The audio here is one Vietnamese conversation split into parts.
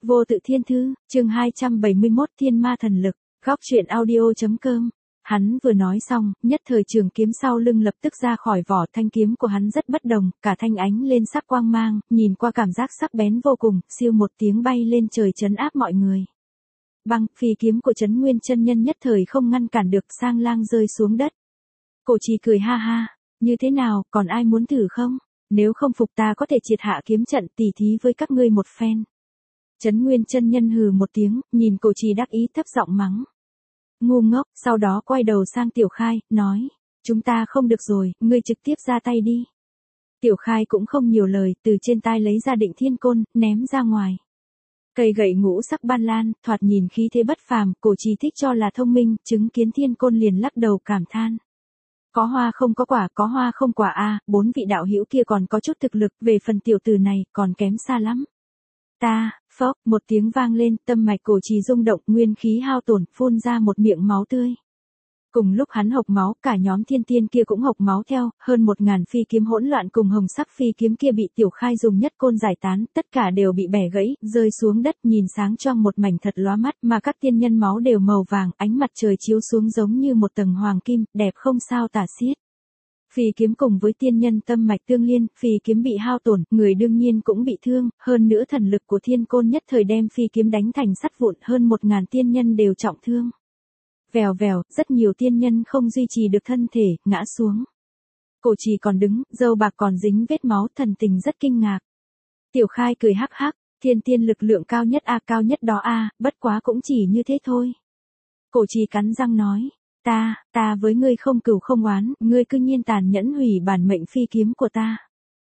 Vô tự thiên thư, chương 271 thiên ma thần lực, góc truyện audio.com. Hắn vừa nói xong, nhất thời trường kiếm sau lưng lập tức ra khỏi vỏ, thanh kiếm của hắn rất bất đồng, cả thanh ánh lên sắc quang mang, nhìn qua cảm giác sắc bén vô cùng, siêu một tiếng bay lên trời trấn áp mọi người. Băng, phi kiếm của Trấn Nguyên chân nhân nhất thời không ngăn cản được, sang lang rơi xuống đất. Cổ Trì cười ha ha, như thế nào, còn ai muốn thử không? Nếu không phục ta có thể triệt hạ kiếm trận tỉ thí với các ngươi một phen. Trấn Nguyên chân nhân hừ một tiếng, nhìn Cổ Trì đắc ý thấp giọng mắng. Ngu ngốc, sau đó quay đầu sang Tiểu Khai, nói, chúng ta không được rồi, ngươi trực tiếp ra tay đi. Tiểu Khai cũng không nhiều lời, từ trên tai lấy ra Định Thiên Côn, ném ra ngoài. Cây gậy ngũ sắc ban lan, thoạt nhìn khí thế bất phàm, Cổ Trì thích cho là thông minh, chứng kiến Thiên Côn liền lắc đầu cảm than. Có hoa không có quả, có hoa không quả a, bốn vị đạo hữu kia còn có chút thực lực, về phần tiểu tử này, còn kém xa lắm. Phốc, một tiếng vang lên, tâm mạch Cổ Trì rung động, nguyên khí hao tổn, phun ra một miệng máu tươi. Cùng lúc hắn hộc máu, cả nhóm thiên tiên kia cũng hộc máu theo, hơn 1000 phi kiếm hỗn loạn cùng hồng sắc phi kiếm kia bị Tiểu Khai dùng nhất côn giải tán, tất cả đều bị bẻ gãy, rơi xuống đất, nhìn sáng choang một mảnh thật lóa mắt, mà các tiên nhân máu đều màu vàng, ánh mặt trời chiếu xuống giống như một tầng hoàng kim, đẹp không sao tả xiết. Phi kiếm cùng với tiên nhân tâm mạch tương liên, phi kiếm bị hao tổn, người đương nhiên cũng bị thương, hơn nữa thần lực của Thiên Côn nhất thời đem phi kiếm đánh thành sắt vụn, hơn 1000 tiên nhân đều trọng thương. Vèo vèo, rất nhiều tiên nhân không duy trì được thân thể, ngã xuống. Cổ Trì còn đứng, râu bạc còn dính vết máu, thần tình rất kinh ngạc. Tiểu Khai cười hắc hắc, thiên tiên lực lượng cao nhất a, cao nhất đó a, bất quá cũng chỉ như thế thôi. Cổ Trì cắn răng nói, ta với ngươi không cừu không oán, ngươi cư nhiên tàn nhẫn hủy bản mệnh phi kiếm của ta.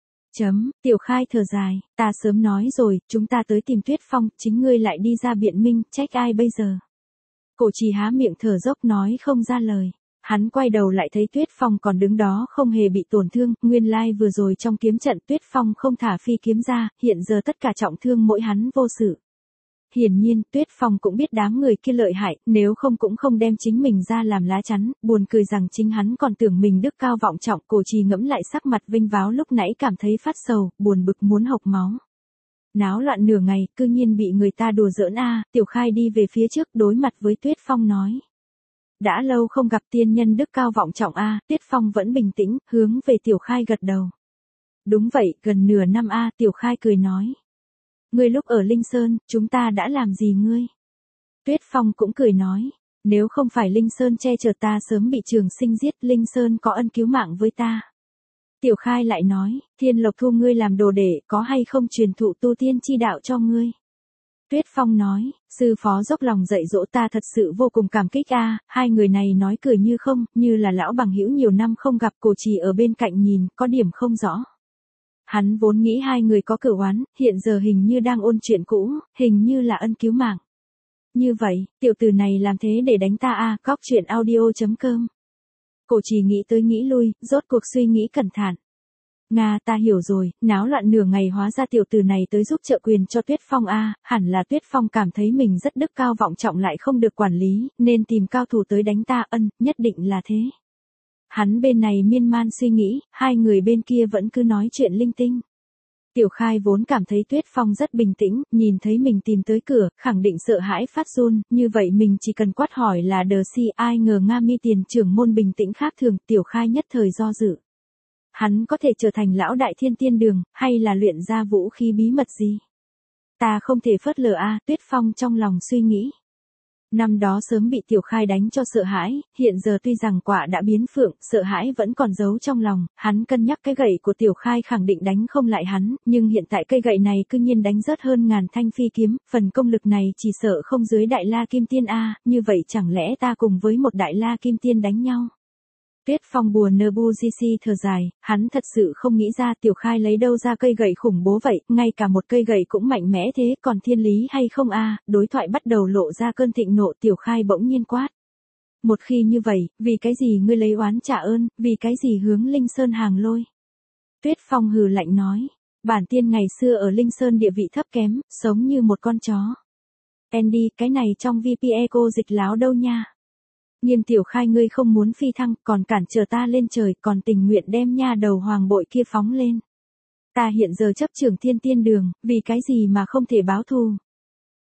Tiểu Khai thở dài, ta sớm nói rồi, chúng ta tới tìm Tuyết Phong, chính ngươi lại đi ra biện minh, trách ai bây giờ. Cổ Trì há miệng thở dốc nói không ra lời. Hắn quay đầu lại thấy Tuyết Phong còn đứng đó không hề bị tổn thương, nguyên lai vừa rồi trong kiếm trận Tuyết Phong không thả phi kiếm ra, hiện giờ tất cả trọng thương mỗi hắn vô sự. Hiển nhiên, Tuyết Phong cũng biết đám người kia lợi hại, nếu không cũng không đem chính mình ra làm lá chắn, buồn cười rằng chính hắn còn tưởng mình đức cao vọng trọng. Cổ Trì ngẫm lại sắc mặt vinh váo lúc nãy cảm thấy phát sầu, buồn bực muốn hộc máu. Náo loạn nửa ngày, cư nhiên bị người ta đùa giỡn a. Tiểu Khai đi về phía trước đối mặt với Tuyết Phong nói. Đã lâu không gặp tiên nhân đức cao vọng trọng a. Tuyết Phong vẫn bình tĩnh, hướng về Tiểu Khai gật đầu. Đúng vậy, gần nửa năm a. Tiểu Khai cười nói. Ngươi lúc ở Linh Sơn, chúng ta đã làm gì ngươi? Tuyết Phong cũng cười nói. Nếu không phải Linh Sơn che chở ta sớm bị Trường Sinh giết, Linh Sơn có ân cứu mạng với ta. Tiểu Khai lại nói, Thiên Lộc thu ngươi làm đồ đệ, có hay không truyền thụ tu tiên chi đạo cho ngươi? Tuyết Phong nói, sư phó dốc lòng dạy dỗ ta thật sự vô cùng cảm kích a. Hai người này nói cười như không, như là lão bằng hữu nhiều năm không gặp. Cổ Trì ở bên cạnh nhìn, có điểm không rõ. Hắn vốn nghĩ hai người có cửu oán, hiện giờ hình như đang ôn chuyện cũ, hình như là ân cứu mạng. Như vậy, tiểu tử này làm thế để đánh ta a. Góc truyện audio.com. Cổ Trì nghĩ tới nghĩ lui, rốt cuộc suy nghĩ cẩn thận. Ta hiểu rồi, náo loạn nửa ngày hóa ra tiểu tử này tới giúp trợ quyền cho Tuyết Phong a. Hẳn là Tuyết Phong cảm thấy mình rất đức cao vọng trọng lại không được quản lý, nên tìm cao thủ tới đánh ta, nhất định là thế. Hắn bên này miên man suy nghĩ, hai người bên kia vẫn cứ nói chuyện linh tinh. Tiểu Khai vốn cảm thấy Tuyết Phong rất bình tĩnh, nhìn thấy mình tìm tới cửa, khẳng định sợ hãi phát run, như vậy mình chỉ cần quát hỏi là đờ si. Ai ngờ Nga Mi tiền trưởng môn bình tĩnh khác thường, Tiểu Khai nhất thời do dự. Hắn có thể trở thành lão đại thiên tiên đường, hay là luyện ra vũ khí bí mật gì? Ta không thể phớt lờ a. Tuyết Phong trong lòng suy nghĩ. Năm đó sớm bị Tiểu Khai đánh cho sợ hãi, hiện giờ tuy rằng quả đã biến phượng, sợ hãi vẫn còn giấu trong lòng, hắn cân nhắc cái gậy của Tiểu Khai khẳng định đánh không lại hắn, nhưng hiện tại cây gậy này cư nhiên đánh rớt hơn 1000 thanh phi kiếm, phần công lực này chỉ sợ không dưới Đại La Kim Tiên a. Như vậy chẳng lẽ ta cùng với một Đại La Kim Tiên đánh nhau? Tuyết Phong buồn Nebuchadnezzar thở dài, hắn thật sự không nghĩ ra Tiểu Khai lấy đâu ra cây gậy khủng bố vậy, ngay cả một cây gậy cũng mạnh mẽ thế, còn thiên lý hay không a? Đối thoại bắt đầu lộ ra cơn thịnh nộ. Tiểu Khai bỗng nhiên quát. Một khi như vậy, vì cái gì ngươi lấy oán trả ơn, vì cái gì hướng Linh Sơn hàng lôi? Tuyết Phong hừ lạnh nói, bản tiên ngày xưa ở Linh Sơn địa vị thấp kém, sống như một con chó. Andy, cái này trong VPE cô dịch láo đâu nha? Nghiêm Tiểu Khai ngươi không muốn phi thăng, còn cản trở ta lên trời, còn tình nguyện đem nha đầu hoàng bội kia phóng lên. Ta hiện giờ chấp trưởng Thiên Tiên đường, vì cái gì mà không thể báo thù?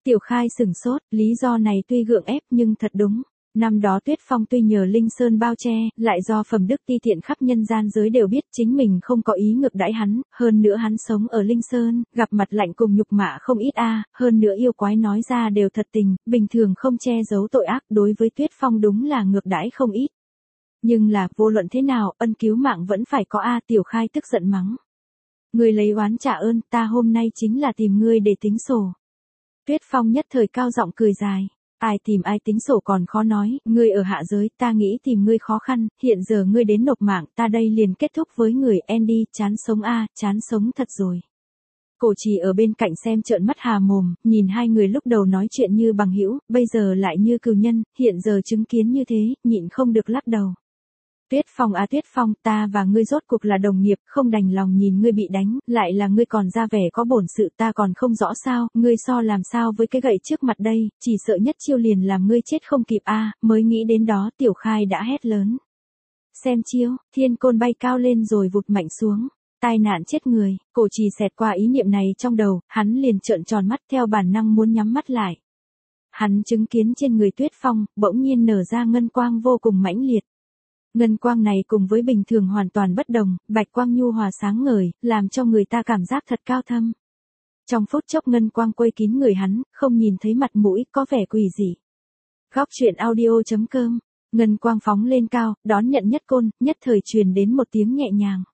Tiểu Khai sửng sốt, lý do này tuy gượng ép nhưng thật đúng. Năm đó Tuyết Phong tuy nhờ Linh Sơn bao che, lại do phẩm đức ti tiện khắp nhân gian giới đều biết chính mình không có ý ngược đãi hắn, hơn nữa hắn sống ở Linh Sơn, gặp mặt lạnh cùng nhục mạ không ít hơn nữa yêu quái nói ra đều thật tình, bình thường không che giấu tội ác, đối với Tuyết Phong đúng là ngược đãi không ít. Nhưng là, vô luận thế nào, ân cứu mạng vẫn phải có Tiểu Khai tức giận mắng. Ngươi lấy oán trả ơn, ta hôm nay chính là tìm ngươi để tính sổ. Tuyết Phong nhất thời cao giọng cười dài. Ai tìm ai tính sổ còn khó nói, ngươi ở hạ giới, ta nghĩ tìm ngươi khó khăn, hiện giờ ngươi đến nộp mạng, ta đây liền kết thúc với người Andy, chán sống chán sống thật rồi. Cổ Trì ở bên cạnh xem trợn mắt hà mồm, nhìn hai người lúc đầu nói chuyện như bằng hữu, bây giờ lại như cừu nhân, hiện giờ chứng kiến như thế, nhịn không được lắc đầu. Tuyết Phong Tuyết Phong, ta và ngươi rốt cuộc là đồng nghiệp, không đành lòng nhìn ngươi bị đánh, lại là ngươi còn ra vẻ có bổn sự, ta còn không rõ sao, ngươi so làm sao với cái gậy trước mặt đây, chỉ sợ nhất chiêu liền làm ngươi chết không kịp mới nghĩ đến đó Tiểu Khai đã hét lớn. Xem chiêu, thiên côn bay cao lên rồi vụt mạnh xuống, tai nạn chết người, Cổ Trì xẹt qua ý niệm này trong đầu, hắn liền trợn tròn mắt theo bản năng muốn nhắm mắt lại. Hắn chứng kiến trên người Tuyết Phong, bỗng nhiên nở ra ngân quang vô cùng mãnh liệt. Ngân quang này cùng với bình thường hoàn toàn bất đồng, bạch quang nhu hòa sáng ngời, làm cho người ta cảm giác thật cao thâm. Trong phút chốc ngân quang quây kín người hắn, không nhìn thấy mặt mũi, có vẻ quỷ dị. Góc truyện audio.com, ngân quang phóng lên cao, đón nhận nhất côn, nhất thời truyền đến một tiếng nhẹ nhàng.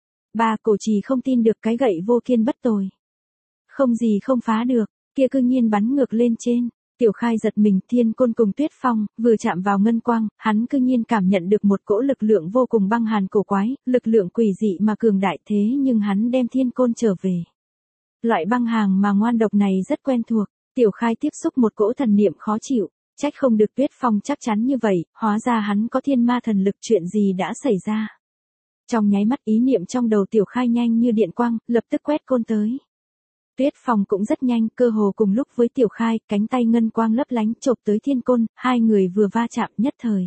Cổ Trì không tin được cái gậy vô kiên bất tồi. Không gì không phá được, kia cư nhiên bắn ngược lên trên. Tiểu Khai giật mình, thiên côn cùng Tuyết Phong, vừa chạm vào ngân quang, hắn cư nhiên cảm nhận được một cỗ lực lượng vô cùng băng hàn cổ quái, lực lượng quỷ dị mà cường đại thế nhưng hắn đem thiên côn trở về. Loại băng hàng mà ngoan độc này rất quen thuộc, Tiểu Khai tiếp xúc một cỗ thần niệm khó chịu, trách không được Tuyết Phong chắc chắn như vậy, hóa ra hắn có thiên ma thần lực, chuyện gì đã xảy ra. Trong nháy mắt ý niệm trong đầu Tiểu Khai nhanh như điện quang, lập tức quét côn tới. Tuyết Phong cũng rất nhanh, cơ hồ cùng lúc với Tiểu Khai, cánh tay ngân quang lấp lánh chộp tới thiên côn, hai người vừa va chạm nhất thời.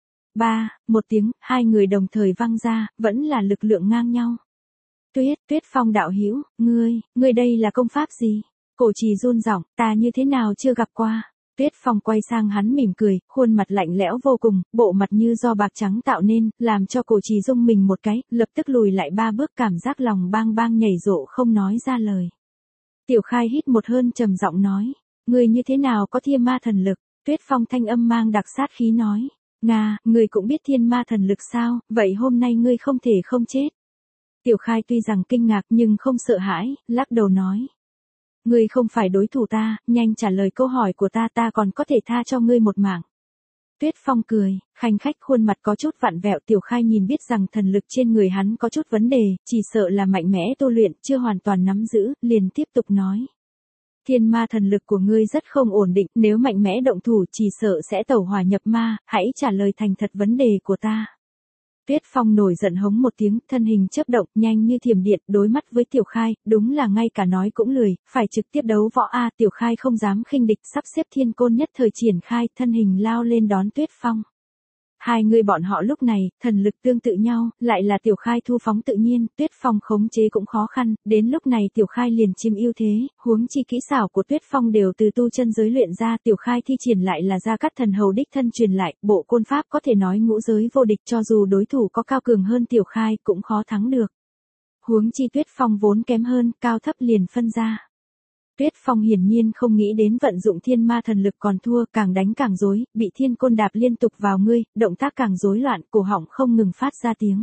Một tiếng, hai người đồng thời văng ra, vẫn là lực lượng ngang nhau. Tuyết Phong đạo hữu, ngươi đây là công pháp gì? Cổ Trì run giọng, ta như thế nào chưa gặp qua. Tuyết Phong quay sang hắn mỉm cười, khuôn mặt lạnh lẽo vô cùng, bộ mặt như do bạc trắng tạo nên, làm cho Cổ Trì rung mình một cái, lập tức lùi lại 3 bước, cảm giác lòng bang bang nhảy rộ không nói ra lời. Tiểu Khai hít một hơi trầm giọng nói, ngươi như thế nào có thiên ma thần lực? Tuyết Phong thanh âm mang đặc sát khí nói, ngươi cũng biết thiên ma thần lực sao, vậy hôm nay ngươi không thể không chết. Tiểu Khai tuy rằng kinh ngạc nhưng không sợ hãi, lắc đầu nói, ngươi không phải đối thủ ta, nhanh trả lời câu hỏi của ta còn có thể tha cho ngươi một mạng. Tuyết Phong cười, khanh khách, khuôn mặt có chút vặn vẹo. Tiểu Khai nhìn biết rằng thần lực trên người hắn có chút vấn đề, chỉ sợ là mạnh mẽ tu luyện, chưa hoàn toàn nắm giữ, liền tiếp tục nói. Thiên ma thần lực của ngươi rất không ổn định, nếu mạnh mẽ động thủ chỉ sợ sẽ tẩu hỏa nhập ma, hãy trả lời thành thật vấn đề của ta. Tuyết Phong nổi giận hống một tiếng, thân hình chớp động, nhanh như thiểm điện, đối mắt với Tiểu Khai, đúng là ngay cả nói cũng lười, phải trực tiếp đấu võ Tiểu Khai không dám khinh địch, sắp xếp thiên côn nhất thời triển khai, thân hình lao lên đón Tuyết Phong. Hai người bọn họ lúc này, thần lực tương tự nhau, lại là Tiểu Khai thu phóng tự nhiên, Tuyết Phong khống chế cũng khó khăn, đến lúc này Tiểu Khai liền chiếm ưu thế, huống chi kỹ xảo của Tuyết Phong đều từ tu chân giới luyện ra, Tiểu Khai thi triển lại là Gia Cát Thần Hầu đích thân truyền lại, bộ côn pháp có thể nói ngũ giới vô địch, cho dù đối thủ có cao cường hơn Tiểu Khai cũng khó thắng được. Huống chi Tuyết Phong vốn kém hơn, cao thấp liền phân ra. Tuyết Phong hiển nhiên không nghĩ đến vận dụng thiên ma thần lực còn thua, càng đánh càng rối, bị thiên côn đạp liên tục vào ngươi, động tác càng rối loạn, cổ họng không ngừng phát ra tiếng.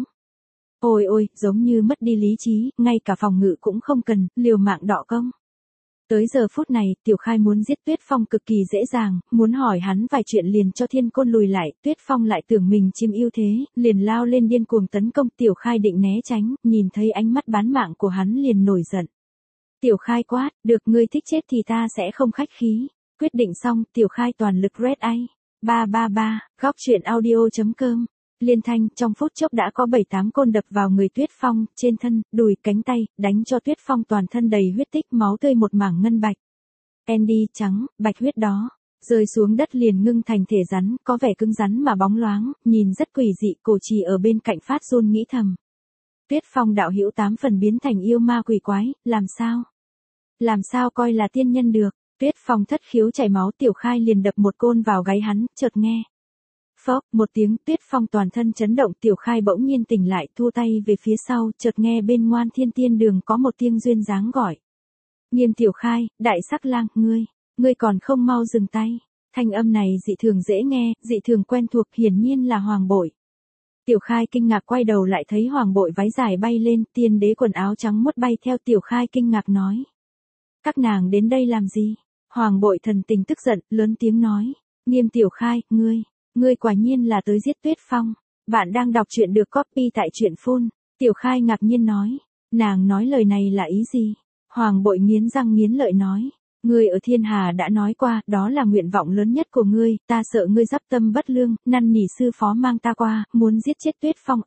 Ôi, giống như mất đi lý trí, ngay cả phòng ngự cũng không cần, liều mạng đọ công. Tới giờ phút này, Tiểu Khai muốn giết Tuyết Phong cực kỳ dễ dàng, muốn hỏi hắn vài chuyện liền cho thiên côn lùi lại, Tuyết Phong lại tưởng mình chiếm ưu thế, liền lao lên điên cuồng tấn công, Tiểu Khai định né tránh, nhìn thấy ánh mắt bán mạng của hắn liền nổi giận. Tiểu Khai quát, được, ngươi thích chết thì ta sẽ không khách khí. Quyết định xong, Tiểu Khai toàn lực red ai. 333, góc truyện audio.com. Liên thanh, trong phút chốc đã có 7-8 côn đập vào người Tuyết Phong, trên thân, đùi, cánh tay, đánh cho Tuyết Phong toàn thân đầy huyết tích, máu tươi một mảng ngân bạch. Andy trắng, bạch huyết đó, rơi xuống đất liền ngưng thành thể rắn, có vẻ cứng rắn mà bóng loáng, nhìn rất quỷ dị. Cổ Trì ở bên cạnh phát run nghĩ thầm. Tuyết Phong đạo hữu 8 phần biến thành yêu ma quỷ quái, làm sao coi là tiên nhân được. Tuyết Phong thất khiếu chảy máu, Tiểu Khai liền đập một côn vào gáy hắn, chợt nghe. Phốc, một tiếng, Tuyết Phong toàn thân chấn động, Tiểu Khai bỗng nhiên tỉnh lại, thu tay về phía sau, chợt nghe bên Ngoan Thiên Tiên Đường có một tiếng duyên dáng gọi. Nghiêm Tiểu Khai, Đại Sắc Lang, ngươi còn không mau dừng tay. Thanh âm này dị thường dễ nghe, dị thường quen thuộc, hiển nhiên là Hoàng Bội. Tiểu Khai kinh ngạc quay đầu lại thấy Hoàng Bội váy dài bay lên, Tiên Đế quần áo trắng muốt bay theo. Tiểu Khai kinh ngạc nói. Các nàng đến đây làm gì? Hoàng Bội thần tình tức giận, lớn tiếng nói. Nghiêm Tiểu Khai, ngươi quả nhiên là tới giết Tuyết Phong. Bạn đang đọc truyện được copy tại truyện phun. Tiểu Khai ngạc nhiên nói. Nàng nói lời này là ý gì? Hoàng Bội nghiến răng nghiến lợi nói. Ngươi ở thiên hà đã nói qua, đó là nguyện vọng lớn nhất của ngươi, ta sợ ngươi dắp tâm bất lương, năn nỉ sư phó mang ta qua, muốn giết chết Tuyết Phong,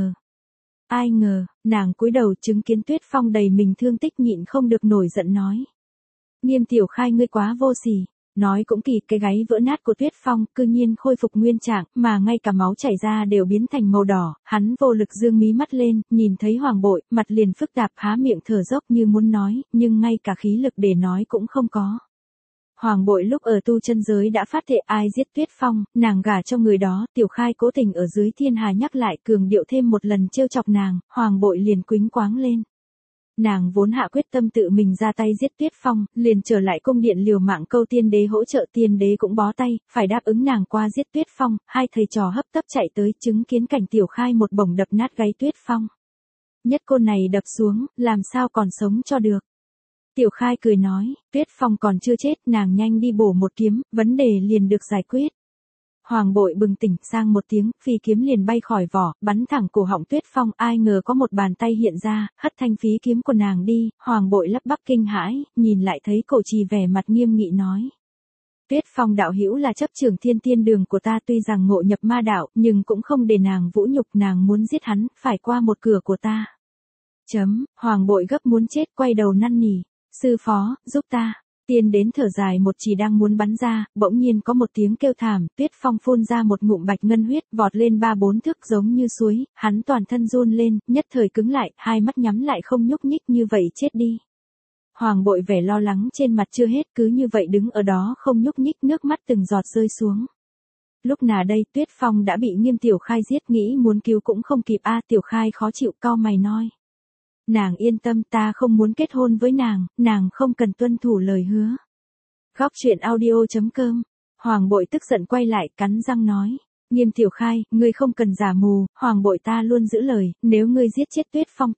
ai ngờ, nàng cúi đầu chứng kiến Tuyết Phong đầy mình thương tích, nhịn không được nổi giận nói. Nghiêm Tiểu Khai, ngươi quá vô sỉ. Nói cũng kỳ, cái gáy vỡ nát của Tuyết Phong cư nhiên khôi phục nguyên trạng, mà ngay cả máu chảy ra đều biến thành màu đỏ. Hắn vô lực dương mí mắt lên, nhìn thấy Hoàng Bội, mặt liền phức tạp, há miệng thở dốc như muốn nói, nhưng ngay cả khí lực để nói cũng không có. Hoàng Bội lúc ở tu chân giới đã phát thệ ai giết Tuyết Phong, nàng gả cho người đó. Tiểu Khai cố tình ở dưới thiên hà nhắc lại, cường điệu thêm một lần trêu chọc nàng, Hoàng Bội liền quýnh quáng lên. Nàng vốn hạ quyết tâm tự mình ra tay giết Tuyết Phong, liền trở lại cung điện liều mạng câu Tiên Đế hỗ trợ. Tiên Đế cũng bó tay, phải đáp ứng nàng qua giết Tuyết Phong. Hai thầy trò hấp tấp chạy tới, chứng kiến cảnh Tiểu Khai một bổng đập nát gáy Tuyết Phong. Nhất côn này đập xuống, làm sao còn sống cho được. Tiểu Khai cười nói, Tuyết Phong còn chưa chết, nàng nhanh đi bổ một kiếm, vấn đề liền được giải quyết. Hoàng Bội bừng tỉnh, sang một tiếng, phi kiếm liền bay khỏi vỏ, bắn thẳng cổ họng Tuyết Phong. Ai ngờ có một bàn tay hiện ra, hất thanh phí kiếm của nàng đi. Hoàng Bội lắp bắp kinh hãi, nhìn lại thấy Cổ Trì vẻ mặt nghiêm nghị nói. Tuyết Phong đạo hữu là chấp trưởng Thiên Tiên Đường của ta, tuy rằng ngộ nhập ma đạo, nhưng cũng không để nàng vũ nhục, nàng muốn giết hắn, phải qua một cửa của ta. Hoàng Bội gấp muốn chết, quay đầu năn nỉ. Sư phó, giúp ta. Tiên đến thở dài một chỉ đang muốn bắn ra, bỗng nhiên có một tiếng kêu thảm, Tuyết Phong phun ra một ngụm bạch ngân huyết, vọt lên 3-4 thước giống như suối, hắn toàn thân run lên, nhất thời cứng lại, hai mắt nhắm lại không nhúc nhích, như vậy chết đi. Hoàng Bội vẻ lo lắng trên mặt chưa hết, cứ như vậy đứng ở đó không nhúc nhích, nước mắt từng giọt rơi xuống. Lúc nào đây Tuyết Phong đã bị Nghiêm Tiểu Khai giết, nghĩ muốn cứu cũng không kịp. Tiểu Khai khó chịu cau mày nói. Nàng yên tâm, ta không muốn kết hôn với nàng không cần tuân thủ lời hứa. Góc truyện audio.com. Hoàng Bội tức giận quay lại, cắn răng nói. Nghiêm Tiểu Khai, ngươi không cần giả mù, Hoàng Bội ta luôn giữ lời, nếu ngươi giết chết Tuyết Phong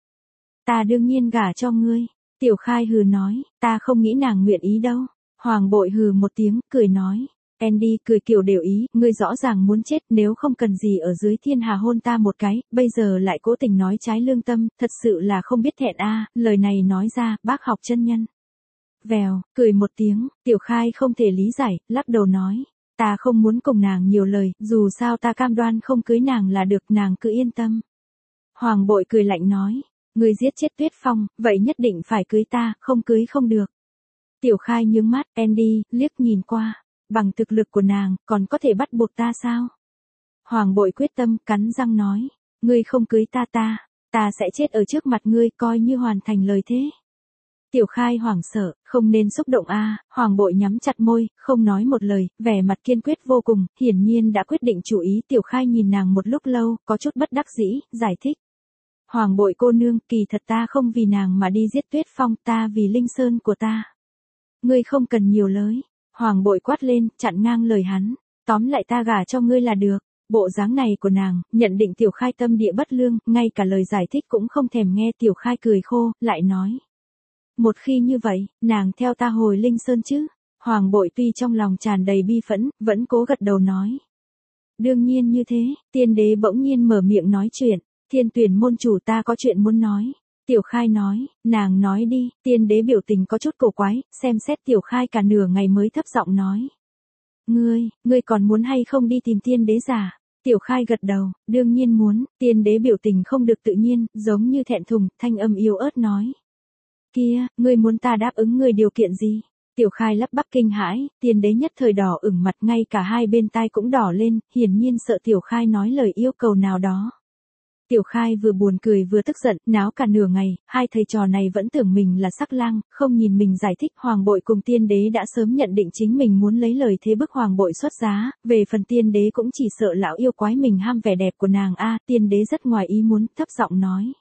ta đương nhiên gả cho ngươi. Tiểu Khai hừ nói, ta không nghĩ nàng nguyện ý đâu. Hoàng Bội hừ một tiếng, cười nói. Andy cười kiểu đều ý, ngươi rõ ràng muốn chết, nếu không cần gì ở dưới thiên hà hôn ta một cái, bây giờ lại cố tình nói trái lương tâm, thật sự là không biết thẹn. Lời này nói ra, bác học chân nhân. Vèo, cười một tiếng, Tiểu Khai không thể lý giải, lắc đầu nói. Ta không muốn cùng nàng nhiều lời, dù sao ta cam đoan không cưới nàng là được, nàng cứ yên tâm. Hoàng Bội cười lạnh nói. Ngươi giết chết Tuyết Phong, vậy nhất định phải cưới ta, không cưới không được. Tiểu Khai nhướng mắt, Andy, liếc nhìn qua. Bằng thực lực của nàng, còn có thể bắt buộc ta sao? Hoàng Bội quyết tâm, cắn răng nói. Ngươi không cưới ta sẽ chết ở trước mặt ngươi, coi như hoàn thành lời thế. Tiểu Khai hoảng sợ, không nên xúc động. Hoàng Bội nhắm chặt môi, không nói một lời, vẻ mặt kiên quyết vô cùng, hiển nhiên đã quyết định chủ ý. Tiểu Khai nhìn nàng một lúc lâu, có chút bất đắc dĩ, giải thích. Hoàng Bội cô nương, kỳ thật ta không vì nàng mà đi giết Tuyết Phong, ta vì Linh Sơn của ta. Ngươi không cần nhiều lời. Hoàng Bội quát lên, chặn ngang lời hắn. Tóm lại ta gả cho ngươi là được. Bộ dáng này của nàng, nhận định Tiểu Khai tâm địa bất lương, ngay cả lời giải thích cũng không thèm nghe. Tiểu Khai cười khô, lại nói. Một khi như vậy, nàng theo ta hồi Linh Sơn chứ? Hoàng Bội tuy trong lòng tràn đầy bi phẫn, vẫn cố gật đầu nói. Đương nhiên như thế. Tiên Đế bỗng nhiên mở miệng nói chuyện. Thiên Tuyển môn chủ, ta có chuyện muốn nói. Tiểu Khai nói, nàng nói đi. Tiên Đế biểu tình có chút cổ quái, xem xét Tiểu Khai cả nửa ngày mới thấp giọng nói. Ngươi còn muốn hay không đi tìm Tiên Đế giả? Tiểu Khai gật đầu, đương nhiên muốn. Tiên Đế biểu tình không được tự nhiên, giống như thẹn thùng, thanh âm yếu ớt nói. Kia, ngươi muốn ta đáp ứng ngươi điều kiện gì? Tiểu Khai lắp bắp kinh hãi, Tiên Đế nhất thời đỏ ửng mặt, ngay cả hai bên tai cũng đỏ lên, hiển nhiên sợ Tiểu Khai nói lời yêu cầu nào đó. Tiểu Khai vừa buồn cười vừa tức giận, náo cả nửa ngày, hai thầy trò này vẫn tưởng mình là sắc lang, không nhìn mình giải thích. Hoàng bội cùng tiên đế đã sớm nhận định chính mình muốn lấy lời thế bức hoàng bội xuất giá, về phần tiên đế cũng chỉ sợ lão yêu quái mình ham vẻ đẹp của nàng a. Tiên đế rất ngoài ý muốn, thấp giọng nói.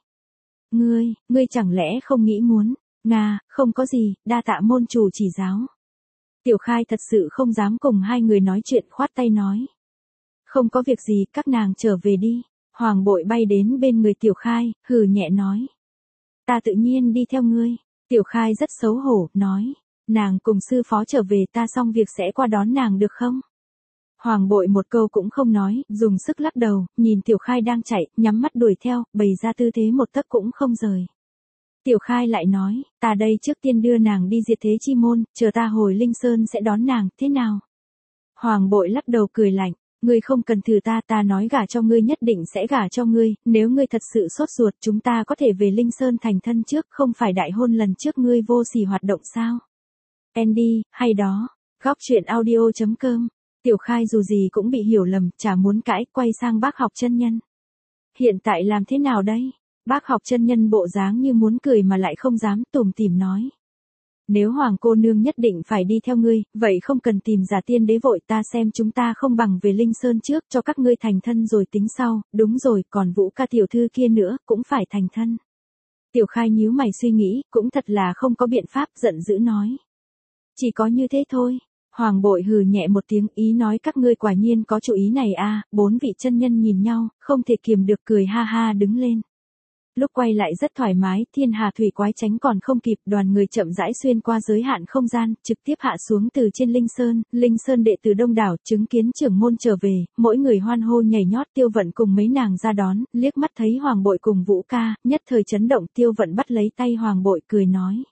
Ngươi chẳng lẽ không nghĩ muốn, Nga, không có gì, đa tạ môn chủ chỉ giáo. Tiểu Khai thật sự không dám cùng hai người nói chuyện, khoát tay nói. Không có việc gì, các nàng trở về đi. Hoàng bội bay đến bên người Tiểu Khai, hừ nhẹ nói. Ta tự nhiên đi theo ngươi. Tiểu Khai rất xấu hổ, nói. Nàng cùng sư phó trở về, ta xong việc sẽ qua đón nàng được không? Hoàng bội một câu cũng không nói, dùng sức lắc đầu, nhìn Tiểu Khai đang chạy, nhắm mắt đuổi theo, bày ra tư thế một tấc cũng không rời. Tiểu Khai lại nói, ta đây trước tiên đưa nàng đi diệt thế chi môn, chờ ta hồi Linh Sơn sẽ đón nàng, thế nào? Hoàng bội lắc đầu cười lạnh. Ngươi không cần thử ta nói gả cho ngươi nhất định sẽ gả cho ngươi, nếu ngươi thật sự sốt ruột chúng ta có thể về Linh Sơn thành thân trước, không phải đại hôn lần trước ngươi vô sỉ hoạt động sao? Andy, hay đó, góc chuyện audio.com, Tiểu Khai dù gì cũng bị hiểu lầm, chả muốn cãi, quay sang Bác Học chân nhân. Hiện tại làm thế nào đây? Bác Học chân nhân bộ dáng như muốn cười mà lại không dám, tủm tỉm nói. Nếu Hoàng cô nương nhất định phải đi theo ngươi, vậy không cần tìm giả tiên đế vội, ta xem chúng ta không bằng về Linh Sơn trước cho các ngươi thành thân rồi tính sau, đúng rồi, còn Vũ ca tiểu thư kia nữa, cũng phải thành thân. Tiểu Khai nhíu mày suy nghĩ, cũng thật là không có biện pháp, giận dữ nói. Chỉ có như thế thôi. Hoàng bội hừ nhẹ một tiếng, ý nói các ngươi quả nhiên có chủ ý này a. Bốn vị chân nhân nhìn nhau, không thể kiềm được cười ha ha đứng lên. Lúc quay lại rất thoải mái, thiên hà thủy quái tránh còn không kịp, đoàn người chậm rãi xuyên qua giới hạn không gian, trực tiếp hạ xuống từ trên Linh Sơn đệ tử đông đảo, chứng kiến trưởng môn trở về, mỗi người hoan hô nhảy nhót. Tiêu Vận cùng mấy nàng ra đón, liếc mắt thấy Hoàng bội cùng Vũ ca, nhất thời chấn động. Tiêu Vận bắt lấy tay Hoàng bội cười nói.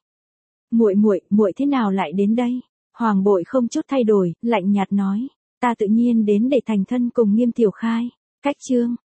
Muội thế nào lại đến đây? Hoàng bội không chút thay đổi, lạnh nhạt nói, ta tự nhiên đến để thành thân cùng Nghiêm Tiểu Khai. Cách chương